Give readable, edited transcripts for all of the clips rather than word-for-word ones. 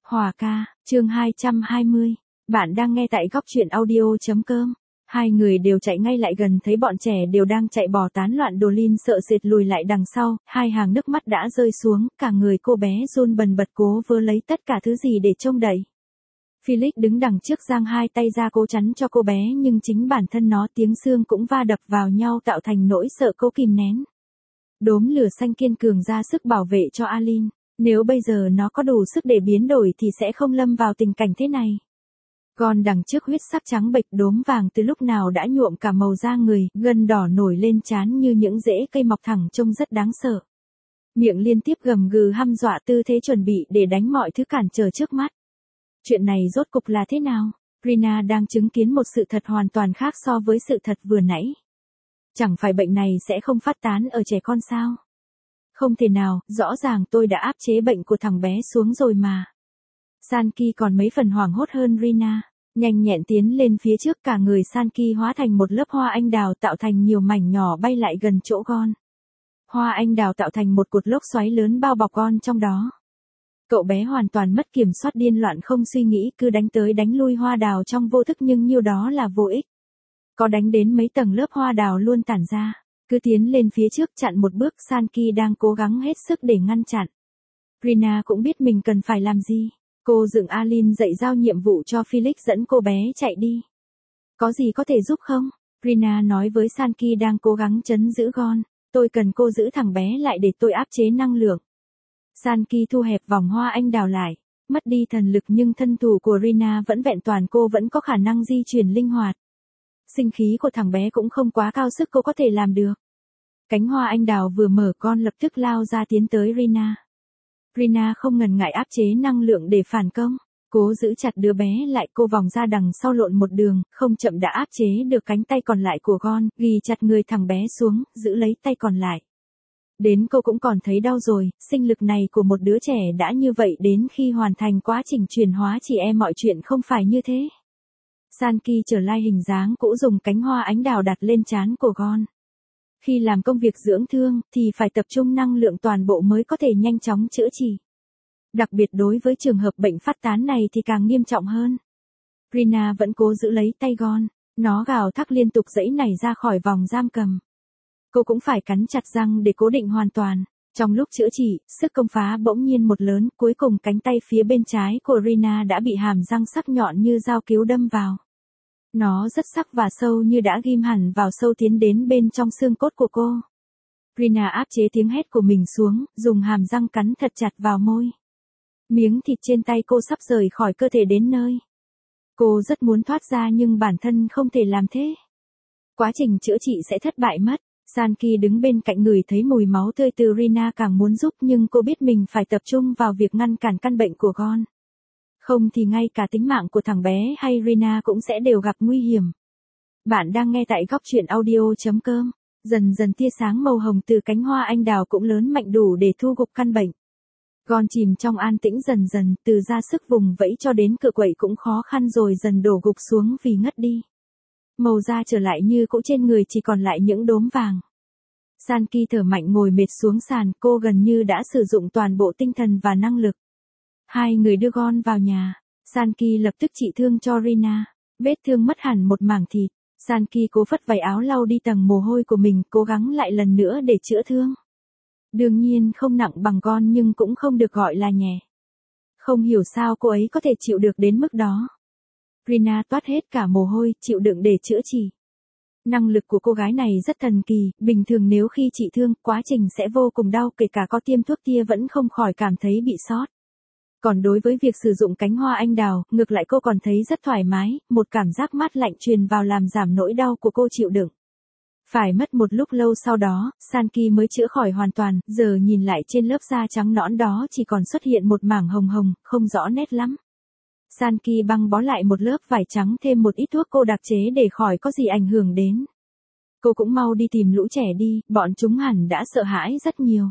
Hòa ca, chương 220. Bạn đang nghe tại góc truyện audio.com. Hai người đều chạy ngay lại gần thấy bọn trẻ đều đang chạy bò tán loạn, Đồ Lin sợ sệt lùi lại đằng sau, hai hàng nước mắt đã rơi xuống, cả người cô bé run bần bật cố vơ lấy tất cả thứ gì để trông đậy. Felix đứng đằng trước giang hai tay ra cố chắn cho cô bé, nhưng chính bản thân nó tiếng xương cũng va đập vào nhau tạo thành nỗi sợ cô kìm nén. Đốm lửa xanh kiên cường ra sức bảo vệ cho Alin. Nếu bây giờ nó có đủ sức để biến đổi thì sẽ không lâm vào tình cảnh thế này. Còn đằng trước huyết sắc trắng bệch, đốm vàng từ lúc nào đã nhuộm cả màu da người, gân đỏ nổi lên trán như những rễ cây mọc thẳng trông rất đáng sợ. Miệng liên tiếp gầm gừ hăm dọa, tư thế chuẩn bị để đánh mọi thứ cản trở trước mắt. Chuyện này rốt cục là thế nào? Rina đang chứng kiến một sự thật hoàn toàn khác so với sự thật vừa nãy. Chẳng phải bệnh này sẽ không phát tán ở trẻ con sao? Không thể nào, rõ ràng tôi đã áp chế bệnh của thằng bé xuống rồi mà. Sanki còn mấy phần hoảng hốt hơn Rina, nhanh nhẹn tiến lên phía trước, cả người Sanki hóa thành một lớp hoa anh đào tạo thành nhiều mảnh nhỏ bay lại gần chỗ Gon. Hoa anh đào tạo thành một cột lốc xoáy lớn bao bọc Gon trong đó. Cậu bé hoàn toàn mất kiểm soát, điên loạn không suy nghĩ, cứ đánh tới đánh lui hoa đào trong vô thức, nhưng nhiêu đó là vô ích. Có đánh đến mấy tầng lớp hoa đào luôn tản ra. Cứ tiến lên phía trước chặn một bước, Sanki đang cố gắng hết sức để ngăn chặn. Rina cũng biết mình cần phải làm gì. Cô dựng Alin dậy, giao nhiệm vụ cho Felix dẫn cô bé chạy đi. Có gì có thể giúp không? Rina nói với Sanki đang cố gắng trấn giữ Gon. Tôi cần cô giữ thằng bé lại để tôi áp chế năng lượng. Sanki thu hẹp vòng hoa anh đào lại. Mất đi thần lực nhưng thân thủ của Rina vẫn vẹn toàn, cô vẫn có khả năng di chuyển linh hoạt. Sinh khí của thằng bé cũng không quá cao sức cô có thể làm được. Cánh hoa anh đào vừa mở, con lập tức lao ra tiến tới Rina. Rina không ngần ngại áp chế năng lượng để phản công. Cố giữ chặt đứa bé lại, cô vòng ra đằng sau lộn một đường, không chậm đã áp chế được cánh tay còn lại của Gon, ghi chặt người thằng bé xuống, giữ lấy tay còn lại. Đến cô cũng còn thấy đau rồi, sinh lực này của một đứa trẻ đã như vậy, đến khi hoàn thành quá trình chuyển hóa chị em mọi chuyện không phải như thế. Sanki trở lại hình dáng cũ, dùng cánh hoa ánh đào đặt lên trán của Gon. Khi làm công việc dưỡng thương, thì phải tập trung năng lượng toàn bộ mới có thể nhanh chóng chữa trị. Đặc biệt đối với trường hợp bệnh phát tán này thì càng nghiêm trọng hơn. Rina vẫn cố giữ lấy tay Gon, nó gào thét liên tục giãy nảy ra khỏi vòng giam cầm. Cô cũng phải cắn chặt răng để cố định hoàn toàn. Trong lúc chữa trị, sức công phá bỗng nhiên một lớn, cuối cùng cánh tay phía bên trái của Rina đã bị hàm răng sắc nhọn như dao cứu đâm vào. Nó rất sắc và sâu, như đã ghim hẳn vào sâu tiến đến bên trong xương cốt của cô. Rina áp chế tiếng hét của mình xuống, dùng hàm răng cắn thật chặt vào môi. Miếng thịt trên tay cô sắp rời khỏi cơ thể đến nơi. Cô rất muốn thoát ra nhưng bản thân không thể làm thế. Quá trình chữa trị sẽ thất bại mất. Sanki đứng bên cạnh ngửi thấy mùi máu tươi từ Rina, càng muốn giúp nhưng cô biết mình phải tập trung vào việc ngăn cản căn bệnh của Gon. Không thì ngay cả tính mạng của thằng bé hay Rina cũng sẽ đều gặp nguy hiểm. Bạn đang nghe tại góc truyện audio.com. Dần dần tia sáng màu hồng từ cánh hoa anh đào cũng lớn mạnh đủ để thu gục căn bệnh. Gon chìm trong an tĩnh dần dần, từ ra sức vùng vẫy cho đến cựa quậy cũng khó khăn rồi dần đổ gục xuống vì ngất đi. Màu da trở lại như cũ, trên người chỉ còn lại những đốm vàng. Sanki thở mạnh ngồi mệt xuống sàn, cô gần như đã sử dụng toàn bộ tinh thần và năng lực. Hai người đưa Gon vào nhà. Sanki lập tức trị thương cho Rina. Vết thương mất hẳn một mảng thịt. Sanki cố phất váy áo lau đi tầng mồ hôi của mình, cố gắng lại lần nữa để chữa thương. Đương nhiên không nặng bằng Gon nhưng cũng không được gọi là nhẹ. Không hiểu sao cô ấy có thể chịu được đến mức đó. Rina toát hết cả mồ hôi, chịu đựng để chữa trị. Năng lực của cô gái này rất thần kỳ, bình thường nếu khi trị thương, quá trình sẽ vô cùng đau, kể cả có tiêm thuốc tia vẫn không khỏi cảm thấy bị sót. Còn đối với việc sử dụng cánh hoa anh đào, ngược lại cô còn thấy rất thoải mái, một cảm giác mát lạnh truyền vào làm giảm nỗi đau của cô chịu đựng. Phải mất một lúc lâu sau đó, Sanki mới chữa khỏi hoàn toàn, giờ nhìn lại trên lớp da trắng nõn đó chỉ còn xuất hiện một mảng hồng hồng, không rõ nét lắm. Sanki băng bó lại một lớp vải trắng, thêm một ít thuốc cô đặc chế để khỏi có gì ảnh hưởng đến. Cô cũng mau đi tìm lũ trẻ đi, bọn chúng hẳn đã sợ hãi rất nhiều.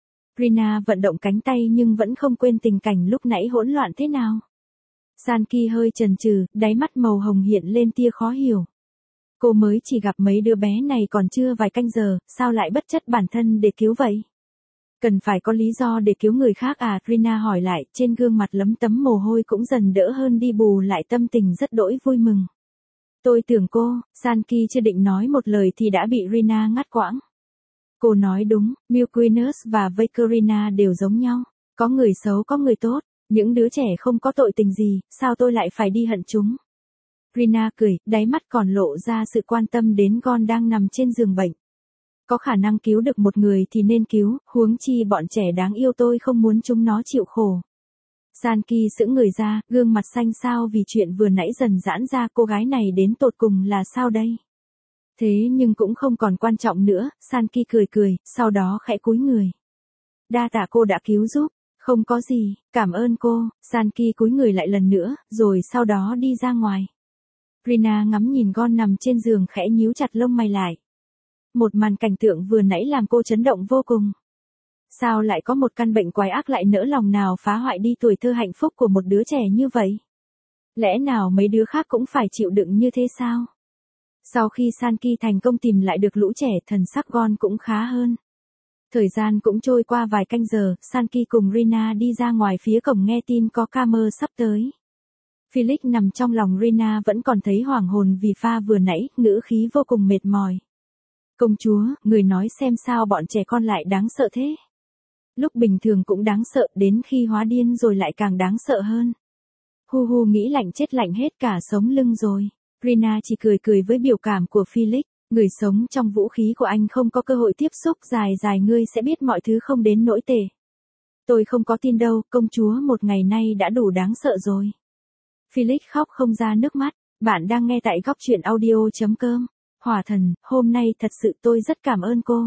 Rina vận động cánh tay nhưng vẫn không quên tình cảnh lúc nãy hỗn loạn thế nào. Sanki hơi chần chừ, đáy mắt màu hồng hiện lên tia khó hiểu. Cô mới chỉ gặp mấy đứa bé này còn chưa vài canh giờ, sao lại bất chấp bản thân để cứu vậy? Cần phải có lý do để cứu người khác à? Rina hỏi lại, trên gương mặt lấm tấm mồ hôi cũng dần đỡ hơn đi, bù lại tâm tình rất đỗi vui mừng. Tôi tưởng cô, Sanki chưa định nói một lời thì đã bị Rina ngắt quãng. Cô nói đúng, Milquinus và Vakerina đều giống nhau. Có người xấu có người tốt, những đứa trẻ không có tội tình gì, sao tôi lại phải đi hận chúng? Rina cười, đáy mắt còn lộ ra sự quan tâm đến Gon đang nằm trên giường bệnh. Có khả năng cứu được một người thì nên cứu, huống chi bọn trẻ đáng yêu, tôi không muốn chúng nó chịu khổ. Sanki sững người ra, gương mặt xanh xao vì chuyện vừa nãy dần giãn ra, cô gái này đến tột cùng là sao đây? Thế nhưng cũng không còn quan trọng nữa, Sanki cười cười, sau đó khẽ cúi người. Đa tạ cô đã cứu giúp, không có gì, cảm ơn cô. Sanki cúi người lại lần nữa, rồi sau đó đi ra ngoài. Rina ngắm nhìn Gon nằm trên giường khẽ nhíu chặt lông mày lại. Một màn cảnh tượng vừa nãy làm cô chấn động vô cùng. Sao lại có một căn bệnh quái ác lại nỡ lòng nào phá hoại đi tuổi thơ hạnh phúc của một đứa trẻ như vậy? Lẽ nào mấy đứa khác cũng phải chịu đựng như thế sao? Sau khi Sanki thành công tìm lại được lũ trẻ, thần sắc Gon cũng khá hơn. Thời gian cũng trôi qua vài canh giờ, Sanki cùng Rina đi ra ngoài phía cổng nghe tin có Camer sắp tới. Felix nằm trong lòng Rina vẫn còn thấy hoảng hồn vì pha vừa nãy, ngữ khí vô cùng mệt mỏi. Công chúa, người nói xem sao bọn trẻ con lại đáng sợ thế? Lúc bình thường cũng đáng sợ, đến khi hóa điên rồi lại càng đáng sợ hơn. Hu hu, nghĩ lạnh chết lạnh hết cả sống lưng rồi. Rina chỉ cười cười với biểu cảm của Felix. Người sống trong vũ khí của anh không có cơ hội tiếp xúc dài dài, ngươi sẽ biết mọi thứ không đến nỗi tệ. Tôi không có tin đâu, công chúa, một ngày nay đã đủ đáng sợ rồi. Felix khóc không ra nước mắt. Bạn đang nghe tại góc truyện audio.com. Hỏa thần, hôm nay thật sự tôi rất cảm ơn cô.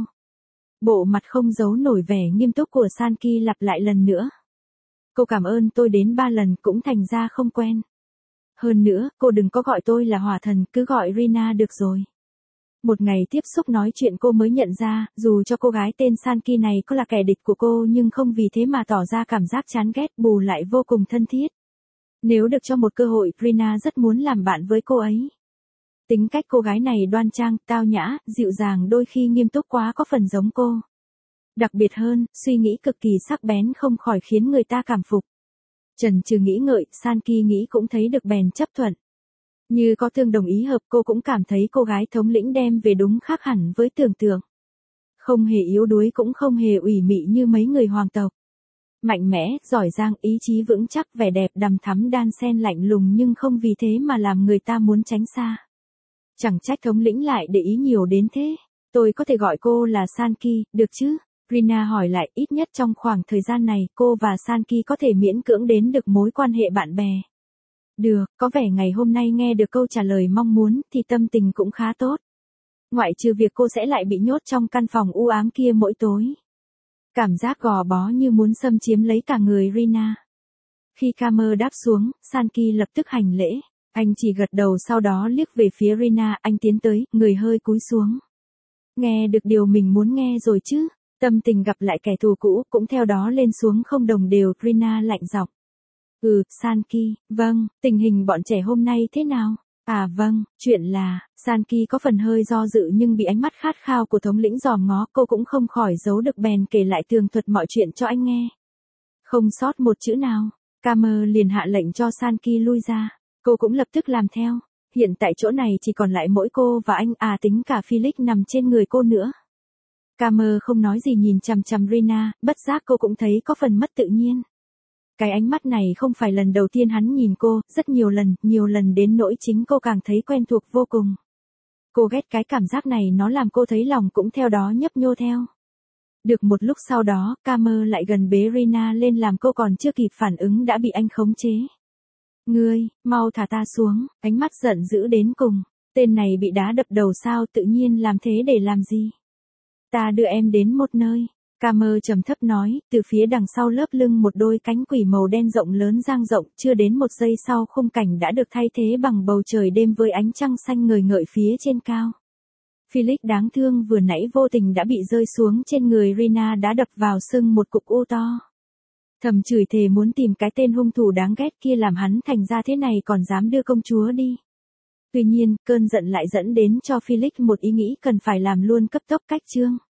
Bộ mặt không giấu nổi vẻ nghiêm túc của Sanki lặp lại lần nữa. Cô cảm ơn tôi đến 3 lần cũng thành ra không quen. Hơn nữa, cô đừng có gọi tôi là hỏa thần, cứ gọi Rina được rồi. Một ngày tiếp xúc nói chuyện cô mới nhận ra, dù cho cô gái tên Sanki này có là kẻ địch của cô nhưng không vì thế mà tỏ ra cảm giác chán ghét, bù lại vô cùng thân thiết. Nếu được cho một cơ hội, Rina rất muốn làm bạn với cô ấy. Tính cách cô gái này đoan trang, tao nhã, dịu dàng, đôi khi nghiêm túc quá có phần giống cô. Đặc biệt hơn, suy nghĩ cực kỳ sắc bén không khỏi khiến người ta cảm phục. Chần chừ nghĩ ngợi, Sanki nghĩ cũng thấy được bèn chấp thuận. Như có thương đồng ý hợp, cô cũng cảm thấy cô gái thống lĩnh đem về đúng khác hẳn với tưởng tượng. Không hề yếu đuối cũng không hề ủy mị như mấy người hoàng tộc. Mạnh mẽ, giỏi giang, ý chí vững chắc, vẻ đẹp đằm thắm đan xen lạnh lùng nhưng không vì thế mà làm người ta muốn tránh xa. Chẳng trách thống lĩnh lại để ý nhiều đến thế. Tôi có thể gọi cô là Sanki, được chứ? Rina hỏi lại, ít nhất trong khoảng thời gian này, cô và Sanki có thể miễn cưỡng đến được mối quan hệ bạn bè. Được, có vẻ ngày hôm nay nghe được câu trả lời mong muốn thì tâm tình cũng khá tốt. Ngoại trừ việc cô sẽ lại bị nhốt trong căn phòng u ám kia mỗi tối. Cảm giác gò bó như muốn xâm chiếm lấy cả người Rina. Khi Camer đáp xuống, Sanki lập tức hành lễ. Anh chỉ gật đầu sau đó liếc về phía Rina, anh tiến tới, người hơi cúi xuống. Nghe được điều mình muốn nghe rồi chứ? Tâm tình gặp lại kẻ thù cũ cũng theo đó lên xuống không đồng đều, Rina lạnh giọng. Sanki, vâng, tình hình bọn trẻ hôm nay thế nào? À vâng, chuyện là, Sanki có phần hơi do dự nhưng bị ánh mắt khát khao của thống lĩnh dòm ngó, cô cũng không khỏi giấu được bèn kể lại tường thuật mọi chuyện cho anh nghe. Không sót một chữ nào, Camer liền hạ lệnh cho Sanki lui ra. Cô cũng lập tức làm theo. Hiện tại chỗ này chỉ còn lại mỗi cô và anh, tính cả Felix nằm trên người cô nữa. Camer không nói gì nhìn chằm chằm Rina, bất giác cô cũng thấy có phần mất tự nhiên. Cái ánh mắt này không phải lần đầu tiên hắn nhìn cô, rất nhiều lần đến nỗi chính cô càng thấy quen thuộc vô cùng. Cô ghét cái cảm giác này, nó làm cô thấy lòng cũng theo đó nhấp nhô theo. Được một lúc sau đó, Camer lại gần bế Rina lên làm cô còn chưa kịp phản ứng đã bị anh khống chế. Ngươi, mau thả ta xuống, ánh mắt giận dữ đến cùng. Tên này bị đá đập đầu sao, tự nhiên làm thế để làm gì? Ta đưa em đến một nơi. Camer trầm thấp nói, từ phía đằng sau lớp lưng một đôi cánh quỷ màu đen rộng lớn dang rộng, chưa đến một giây sau khung cảnh đã được thay thế bằng bầu trời đêm với ánh trăng xanh ngời ngợi phía trên cao. Felix đáng thương vừa nãy vô tình đã bị rơi xuống trên người Rina, đã đập vào sưng một cục u to. Thầm chửi thề muốn tìm cái tên hung thủ đáng ghét kia làm hắn thành ra thế này còn dám đưa công chúa đi. Tuy nhiên, cơn giận lại dẫn đến cho Felix một ý nghĩ cần phải làm luôn cấp tốc cách chương.